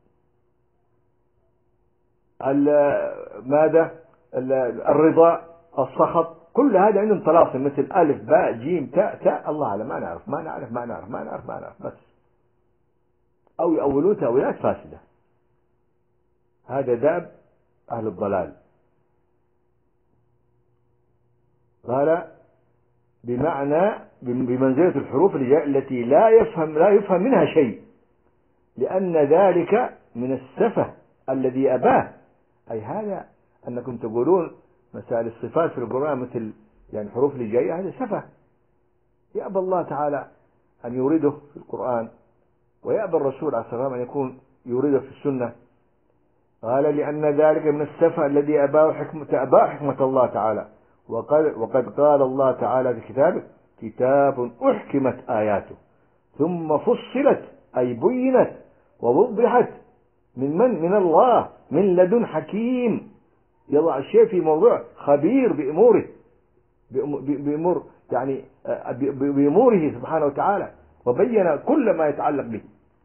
ماذا الرضا، السخط، كل هذا عندهم طلاسم مثل ألف باء جيم تاء تاء، الله أعلم ما نعرف ما نعرف ما نعرف ما نعرف ما نعرف بس، أو يؤولون تأويلات فاسدة. هذا داب أهل الضلال. قال بمعنى بمنزلة الحروف التي لا يفهم لا يفهم منها شيء، لأن ذلك من السفه الذي أباه. أي هذا أنكم تقولون مسائل الصفات في القرآن مثل يعني الحروف اللي جاية، هذا سفه يأبى الله تعالى أن يورده في القرآن، ويأبى الرسول عليه الصلاة والسلام أن يكون يورده في السنة. قال لأن ذلك من السفه الذي أباه حكمة أباه حكمة الله تعالى. وقد, وقد قال الله تعالى في كتابه: كتاب أحكمت آياته ثم فصلت أي بينت ووضحت من من من الله من لدن حكيم يضع الشيء في موضوع، خبير بأموره بأمور يعني بأموره سبحانه وتعالى، وبين كل ما يتعلق به.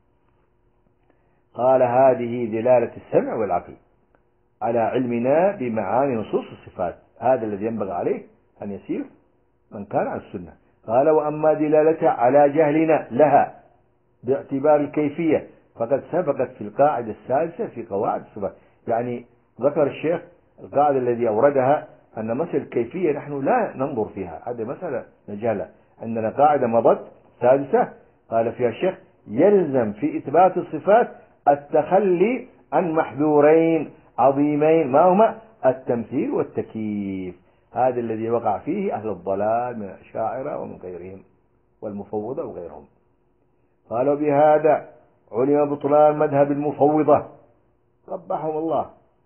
قال: هذه دلالة السمع والعقل على علمنا بمعاني نصوص الصفات، هذا الذي ينبغي عليه أن يسير من كان على السنة. قال: وأما دلالتها على جهلنا لها باعتبار الكيفية فقد سبقت في القاعدة السادسة في قواعد الصفات. يعني ذكر الشيخ القاعدة الذي أوردها أن مسألة الكيفية نحن لا ننظر فيها، هذه مسألة نجهلها. عندنا قاعدة مضت سادسة قال فيها الشيخ: يلزم في إثبات الصفات التخلي عن محذورين عظيمين، ما هما؟ التمثيل والتكييف. هذا الذي وقع فيه أهل الضلال من الأشاعرة ومن غيرهم والمفوضة وغيرهم. قالوا: بهذا علم بطلان مذهب المفوضة قبحهم الله،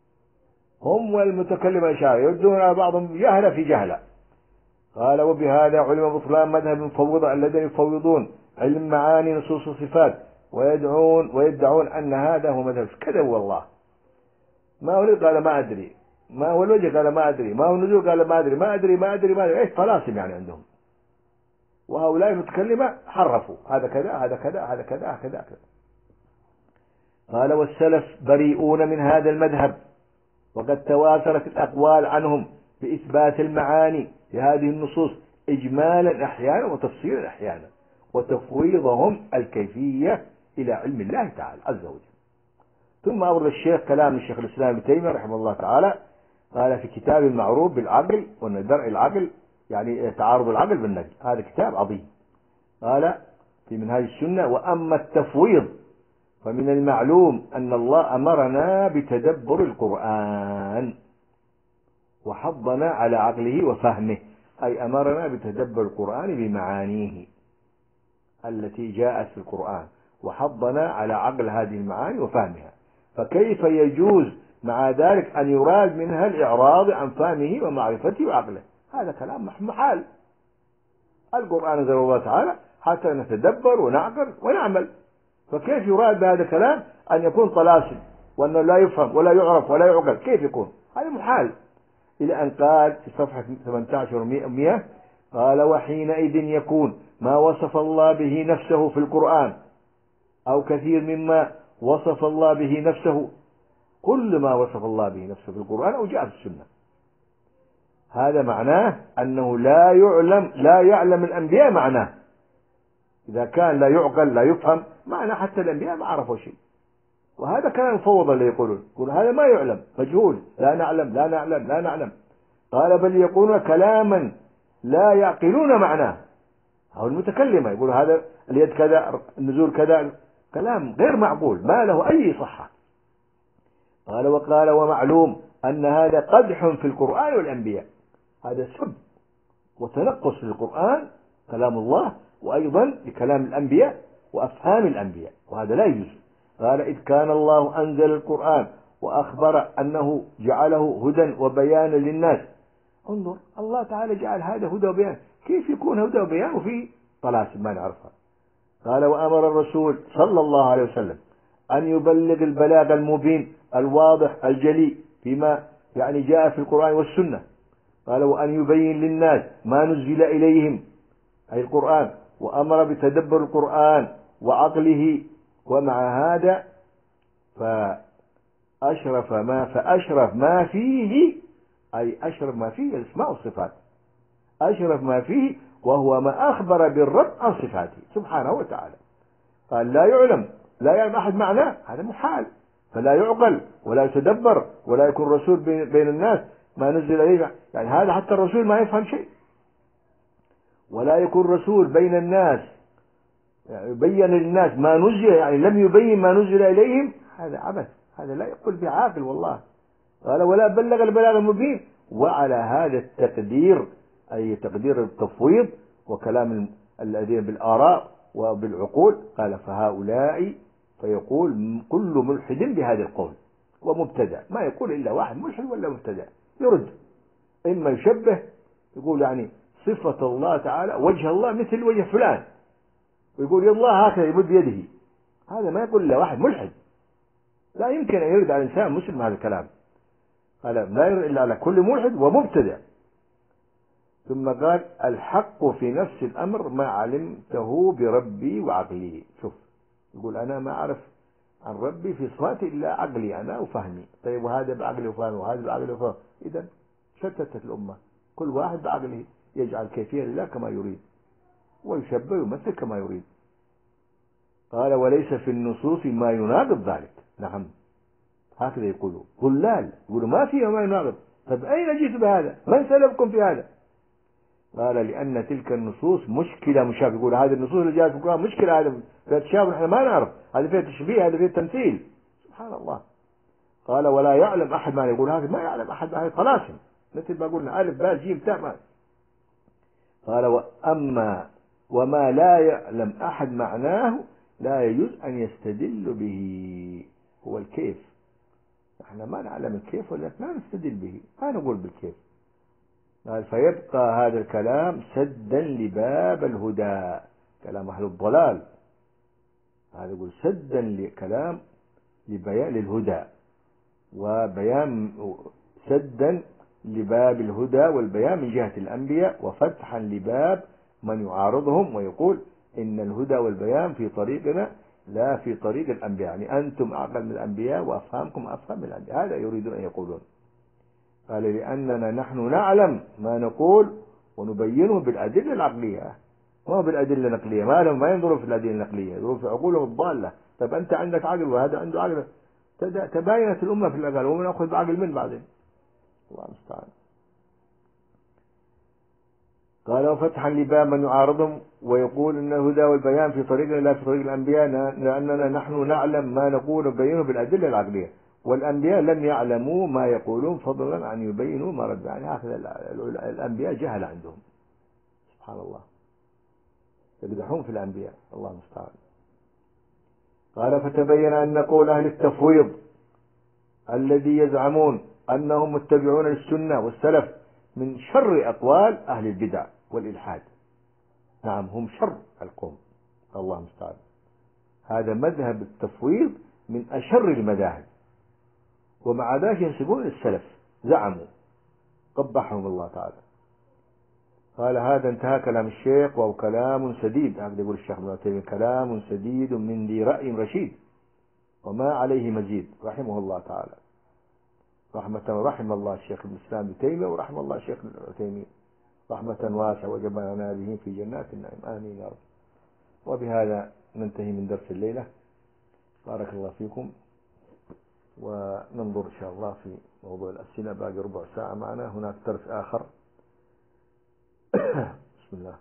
هم والمتكلم الأشاعرة يردون على بعضهم جهلة في جهلة. قال: وبهذا علم بطلان مذهب المفوضة الذين يفوضون علم معاني نصوص الصفات ويدعون ويدعون أن هذا هو مذهب. كذب والله. ما هو قال ما أدري، ما هو الوجه قال ما أدري، ما هو النزول قال ما أدري، ما أدري ما أدري ما أدري إيش طلاسم يعني عندهم. وهؤلاء المتكلمة حرفوا، هذا كذا هذا كذا هذا كذا كذا كذا. قال: والسلف بريئون من هذا المذهب، وقد تواترت الأقوال عنهم بإثبات المعاني لهذه النصوص إجمالا أحيانا وتفصيلا أحيانا، وتفويضهم الكيفية إلى علم الله تعالى عز وجل. ثم أورد الشيخ كلام الشيخ الإسلام ابن تيمية رحمه الله تعالى، قال في كتاب المعروف بالعقل وأن درء العقل يعني تعارض العقل بالنقل، هذا كتاب عظيم. قال في منهاج السنة: وأما التفويض فمن المعلوم أن الله أمرنا بتدبر القرآن وحضنا على عقله وفهمه، أي أمرنا بتدبر القرآن بمعانيه التي جاءت في القرآن، وحضنا على عقل هذه المعاني وفهمها. فكيف يجوز مع ذلك أن يراد منها الإعراض عن فهمه ومعرفته وعقله؟ هذا كلام محال. القرآن نزل الله تعالى حتى نتدبر ونعقل ونعمل، فكيف يراد بهذا الكلام أن يكون طلاسم وأنه لا يفهم ولا يعرف ولا يعقل؟ كيف يكون؟ هذا محال. إلى أن قال في صفحة ثمانية عشر ومئة قال: وحينئذ يكون ما وصف الله به نفسه في القرآن أو كثير مما وصف الله به نفسه، كل ما وصف الله به نفسه في القرآن أو جاء في السنة، هذا معناه أنه لا يعلم لا يعلم الأنبياء معناه. إذا كان لا يعقل لا يفهم معنى، حتى الأنبياء ما عرفوا شيء. وهذا كان مفوض اللي يقولون يقول هذا ما يعلم، مجهول، لا نعلم لا نعلم لا نعلم. قال: بل يقولون كلاما لا يعقلون معناه. هو المتكلمة يقول هذا اليد كذا النزول كذا، كلام غير معقول ما له أي صحة. قال: وقال: ومعلوم أن هذا قدح في القرآن والأنبياء، هذا سب وتنقص للقرآن كلام الله وأيضا لكلام الأنبياء وأفهام الأنبياء، وهذا لا يجوز. قال: إذ كان الله أنزل القرآن وأخبر أنه جعله هدى وبيانا للناس. انظر، الله تعالى جعل هذا هدى وبيان، كيف يكون هدى وبيان وفي طلاسم ما نعرفها؟ قال: وأمر الرسول صلى الله عليه وسلم أن يبلغ البلاغ المبين الواضح الجلي فيما يعني جاء في القرآن والسنة. قال: وأن يبين للناس ما نزل إليهم أي القرآن، وأمر بتدبر القرآن وعقله. ومع هذا فأشرف ما فأشرف ما فيه أي أشرف ما فيه الأسماء والصفات، أشرف ما فيه وهو ما أخبر بالرب عن صفاته سبحانه وتعالى. قال: لا يعلم لا يعلم أحد معناه، هذا محال، فلا يعقل ولا يتدبر ولا يكون رسول بين الناس ما نزل إليه، يعني هذا حتى الرسول ما يفهم شيء. ولا يكون رسول بين الناس يعني يبين للناس ما نزل، يعني لم يبين ما نزل إليهم، هذا عبث، هذا لا يقول بعاقل والله. قال ولا بلغ البلاغ المبين. وعلى هذا التقدير أي تقدير التفويض وكلام الذين بالآراء وبالعقول، قال فهؤلاء فيقول كل ملحد بهذا القول ومبتدع، ما يقول إلا واحد ملحد ولا مبتدع يرد، إما يشبه يقول يعني صفة الله تعالى وجه الله مثل وجه فلان، ويقول يا الله هكذا يمد بيده، هذا ما يقول إلا واحد ملحد، لا يمكن أن يرد على إنسان مسلم هذا الكلام، قال لا يرد إلا على كل ملحد ومبتدع. ثم قال الحق في نفس الأمر ما علمته بربي وعقلي. شوف يقول أنا ما أعرف عن ربي في صفاتي إلا عقلي أنا وفهمي. طيب وهذا بعقلي وفهمي وهذا بعقلي وفهمي، إذا شتتت الأمة، كل واحد بعقله يجعل كيفية لله كما يريد ويشبه ويمثل كما يريد. قال وليس في النصوص ما يناقض ذلك. نعم هكذا يقولوا ضلال، يقولوا ما فيها ما يناقض. طيب أين جئت بهذا؟ من سلبكم في هذا؟ قال لأن تلك النصوص مشكلة مشابهة. يقول هذه النصوص اللي جاءت في القرآن مشكلة، هذا فيها تشابه نحن ما نعرف، هذا فيها تشبيه، هذا فيها تمثيل، سبحان الله. قال ولا يعلم أحد ما يقول هذا، ما يعلم أحد هذه طلاسم مثل ما قلنا ألف باء جيم تاء ما. قال وأما وما لا يعلم أحد معناه لا يجوز أن يستدل به، هو الكيف، نحن ما نعلم الكيف ولا ما نستدل به، ما نقول بالكيف. قال فيبقى هذا الكلام سدا لباب الهدى، كلام أهل الضلال، هذا يقول سدا لكلام لبيان للهدى وبيان سدا لباب الهدى والبيان من جهة الأنبياء، وفتحا لباب من يعارضهم ويقول إن الهدى والبيان في طريقنا لا في طريق الأنبياء، يعني أنتم أعقل من الأنبياء وأفهامكم أفهم من الأنبياء، هذا يريدون أن يقولون. قال لأننا نحن نعلم ما نقول ونبينه بالأدلة العقلية، ما بالأدلة النقلية، ما لهم ما ينظروا في الأدلة النقلية، ينظروا في عقولهم الضالة. طب أنت عندك عقل وهذا عنده عقل، تباينت الأمة في العقل ومن أخذ بعقل من بعدين، الله المستعان. قال وفتحا لباب من يعارضهم ويقول إن الهدى والبيان في طريقنا لا في طريق الأنبياء، لأننا نحن نعلم ما نقول ونبينه بالأدلة العقلية، والأنبياء لم يعلموا ما يقولون فضلا عن يبينوا ما رد، يعني هكذا الأنبياء جهل عندهم، سبحان الله، يقدحون في الأنبياء، الله المستعان. قال فتبين أن قول أهل التفويض الذي يزعمون أنهم متبعون للسنة والسلف من شر أقوال أهل البدع والإلحاد. نعم هم شر القوم، الله المستعان. هذا مذهب التفويض من أشر المذاهب، ومع ذلك ينسبون السلف، زعموا قبحهم الله تعالى. قال هذا انتهى كلام الشيخ وهو كلام سديد، هكذا يقول الشيخ ابن تيمية، كلام سديد من ذي رأي رشيد وما عليه مزيد، رحمه الله تعالى رحمة، رحم الله الشيخ ابن الإسلام ابن تيمية ورحم الله الشيخ ابن تيمية رحمة واسعة وجمعنا به في جنات النعيم، آمين يا رب. وبهذا ننتهي من درس الليلة، بارك الله فيكم، وننظر إن شاء الله في موضوع الأسئلة، باقي ربع ساعة معنا، هناك درس آخر. بسم الله.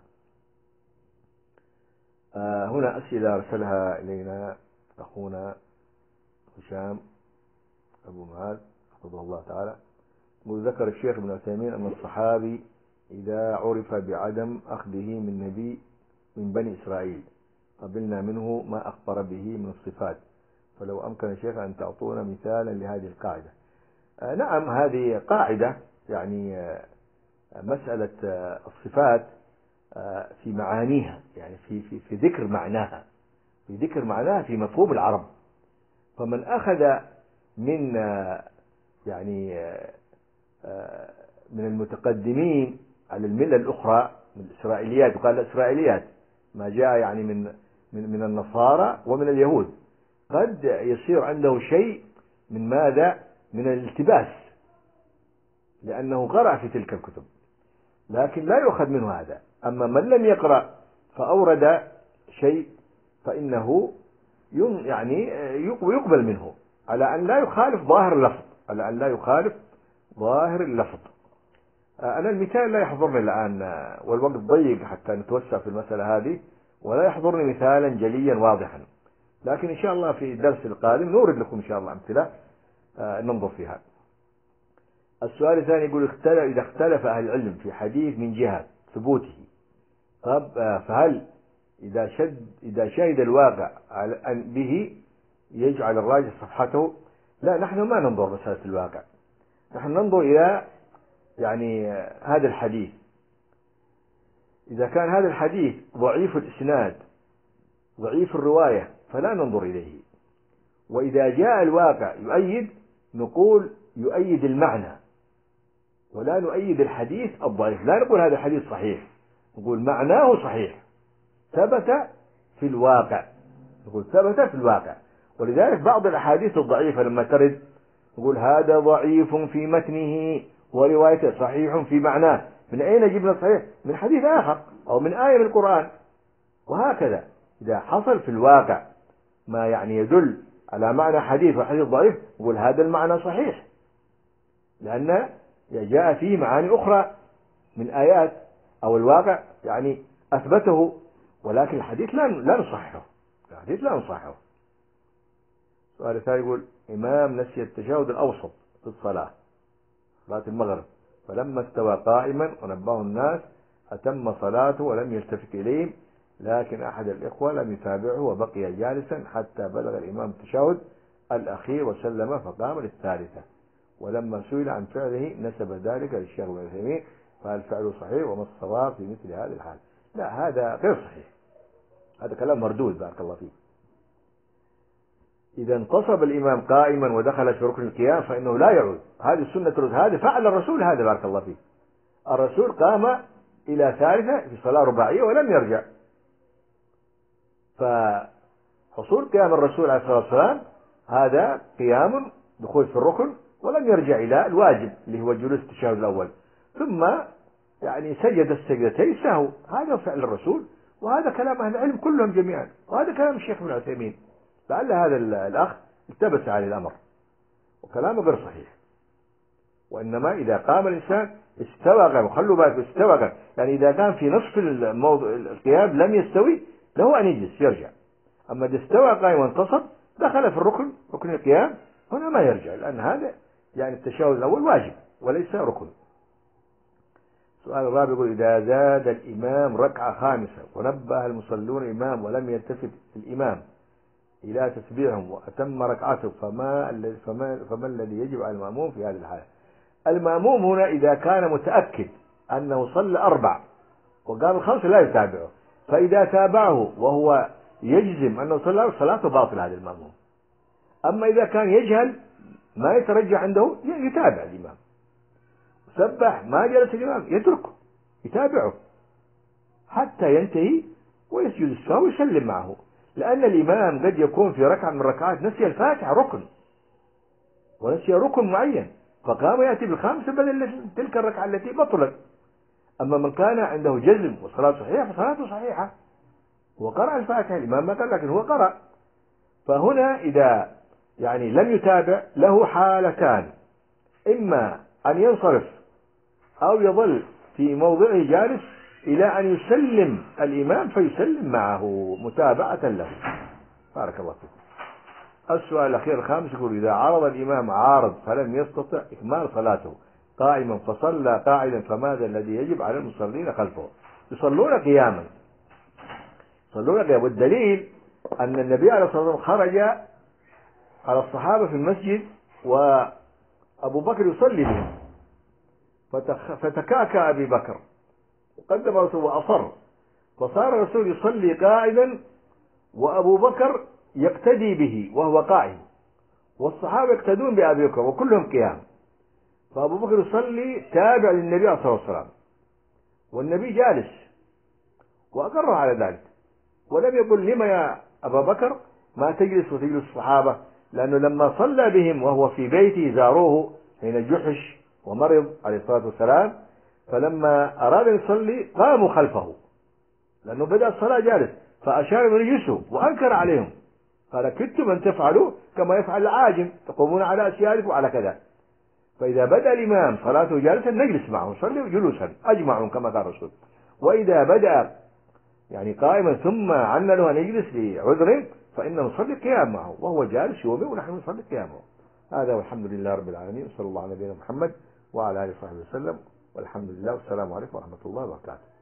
آه هنا أسئلة أرسلها إلينا أخونا هشام أبو معاذ حفظه الله تعالى. وذكر الشيخ ابن عثيمين أن الصحابي إذا عرف بعدم أخذه من نبي من بني إسرائيل قبلنا منه ما أخبر به من الصفات، فلو أمكن الشيخ أن تعطونا مثالا لهذه القاعدة. آه نعم هذه قاعدة، يعني آه مسألة آه الصفات آه في معانيها، يعني في, في, في ذكر معناها، في ذكر معناها في مفهوم العرب. فمن أخذ من آه يعني آه آه من المتقدمين على الملة الأخرى من الإسرائيليات، وقال الإسرائيليات ما جاء يعني من من من النصارى ومن اليهود، قد يصير عنده شيء من ماذا؟ من الالتباس، لأنه قرأ في تلك الكتب، لكن لا يؤخذ منه هذا. أما من لم يقرأ فأورد شيء فإنه يعني يقبل منه على أن لا يخالف ظاهر اللفظ، على أن لا يخالف ظاهر اللفظ. أنا المثال لا يحضرني الآن والوقت ضيق حتى نتوسع في المسألة هذه، ولا يحضرني مثالا جليا واضحا، لكن إن شاء الله في الدرس القادم نورد لكم إن شاء الله أمثلة ننظر فيها. السؤال الثاني يقول اختلف إذا اختلف أهل العلم في حديث من جهة ثبوته، طب فهل إذا شد إذا شهد الواقع به يجعل الراجح صفحته؟ لا، نحن ما ننظر مسألة الواقع، نحن ننظر إلى يعني هذا الحديث. إذا كان هذا الحديث ضعيف الإسناد ضعيف الرواية فلا ننظر إليه، وإذا جاء الواقع يؤيد نقول يؤيد المعنى ولا نؤيد الحديث الضعيف. لا نقول هذا الحديث صحيح، نقول معناه صحيح ثبت في الواقع، نقول ثبت في الواقع. ولذلك بعض الأحاديث الضعيفة لما ترد نقول هذا ضعيف في متنه وروايته صحيح في معناه. من أين جبنا الصحيح؟ من حديث آخر أو من آية من القرآن. وهكذا إذا حصل في الواقع ما يعني يدل على معنى حديث وحديث ضعيف نقول هذا المعنى صحيح، لأن جاء فيه معاني أخرى من آيات أو الواقع يعني أثبته، ولكن الحديث لا لا نصححه، الحديث لا نصححه. السؤال الثاني يقول إمام نسي التشهد الأوسط في الصلاة صلاة المغرب، فلما استوى قائما ونبه الناس أتم صلاته ولم يلتفت إليهم، لكن أحد الإخوة لم يتابعه وبقي جالسا حتى بلغ الإمام التشهد الأخير وسلم فقام للثالثة، ولما سئل عن فعله نسب ذلك للشيخ ابن عثيمين، فهل فعله صحيح وما الصواب في مثل هذه الحال؟ لا، هذا غير صحيح، هذا كلام مردود بارك الله فيه. إذا انتصب الإمام قائما ودخل في ركن القيام فإنه لا يعود، هذه السنة ترد، هذا فعل الرسول، هذا بارك الله فيه. الرسول قام إلى ثالثة في صلاة رباعية ولم يرجع، فحصول قيام الرسول عليه الصلاة والسلام هذا قيام دخول في الركن ولم يرجع إلى الواجب اللي هو جلوس التشهد الأول، ثم يعني سجد السجدتين سهو، هذا فعل الرسول، وهذا كلام أهل العلم كلهم جميعا، وهذا كلام الشيخ ابن عثيمين. لعل هذا الأخ التبس عليه الأمر وكلامه غير صحيح، وإنما إذا قام الإنسان استوى قام، خلوا بالك استوى قام، يعني إذا كان في نصف الموضوع القيام لم يستوي له أن يجلس يرجع، أما إذا استوى قائم وانتصب دخل في الركن ركن القيام هنا ما يرجع، لأن هذا يعني التشهد الأول واجب وليس ركن. السؤال الرابع يقول إذا زاد الإمام ركعة خامسة ونبه المصلون الإمام ولم يلتفت الإمام إلى تسبيحهم وأتم ركعته فما الذي فما, فما الذي يجب على المأموم في هذه الحالة؟ المأموم هنا إذا كان متأكد أنه صلى أربع وقام الخمسة لا يتابعه، فإذا تابعه وهو يجزم أنه صلى صلاته باطلة هذا المأموم. أما إذا كان يجهل ما يترجح عنده يتابع الإمام، سبح ما جلس الإمام يتركه يتابعه حتى ينتهي ويسجد السهو ويسلم معه، لأن الإمام قد يكون في ركعة من الركعات نسي الفاتحة ركن ونسي ركن معين فقام يأتي بالخامسة بدل تلك الركعة التي بطلت. أما من كان عنده جزم والصلاة صحيحة فصلاته صحيحة، هو قرأ الفاتحة الإمام ما قال لكن هو قرأ. فهنا إذا يعني لم يتابع له حالتان، إما أن ينصرف أو يظل في موضعه جالس إلى أن يسلم الإمام فيسلم معه متابعة له. بارك الله فيكم. السؤال الأخير الخامس يقول إذا عرض الإمام عارض فلم يستطع إكمال صلاته قائما فصلى قاعدا فماذا الذي يجب على المصلين خلفه؟ يصلون قياما، يصلون قياما، والدليل أن النبي عليه الصلاة والسلام خرج على الصحابة في المسجد وأبو بكر يصلي بهم فتكاكى أبي بكر وقدم رسول وأصر، فصار الرسول يصلي قائدا وأبو بكر يقتدي به وهو قائم، والصحابة يقتدون بأبي بكر وكلهم قيام، فأبو بكر يصلي تابع للنبي عليه الصلاة والسلام والنبي جالس وأقر على ذلك، ولم يقل لما يا أبا بكر ما تجلس وتجلس الصحابة، لأنه لما صلى بهم وهو في بيته زاروه حين جحش ومرض عليه الصلاة والسلام، فلما أراد أن يصلي قاموا خلفه لأنه بدأ الصلاة جالس، فأشار برجسه وأنكر عليهم قال كدتم أن تفعلوا كما يفعل العاجم تقومون على أسيادكم وعلى كذا، فإذا بدأ الإمام صلاته جالسا نجلس معه نصلي جلوسا أجمعون كما قال الرسول. وإذا بدأ يعني قائما ثم عنا له أن يجلس لعذر فإننا نصلي قيام معه وهو جالس يومي ونحن نصلي قيامه. هذا والحمد لله رب العالمين، صلى الله على نبينا محمد وعلى آله وصحبه وسلم، والحمد لله والسلام عليكم ورحمة الله وبركاته.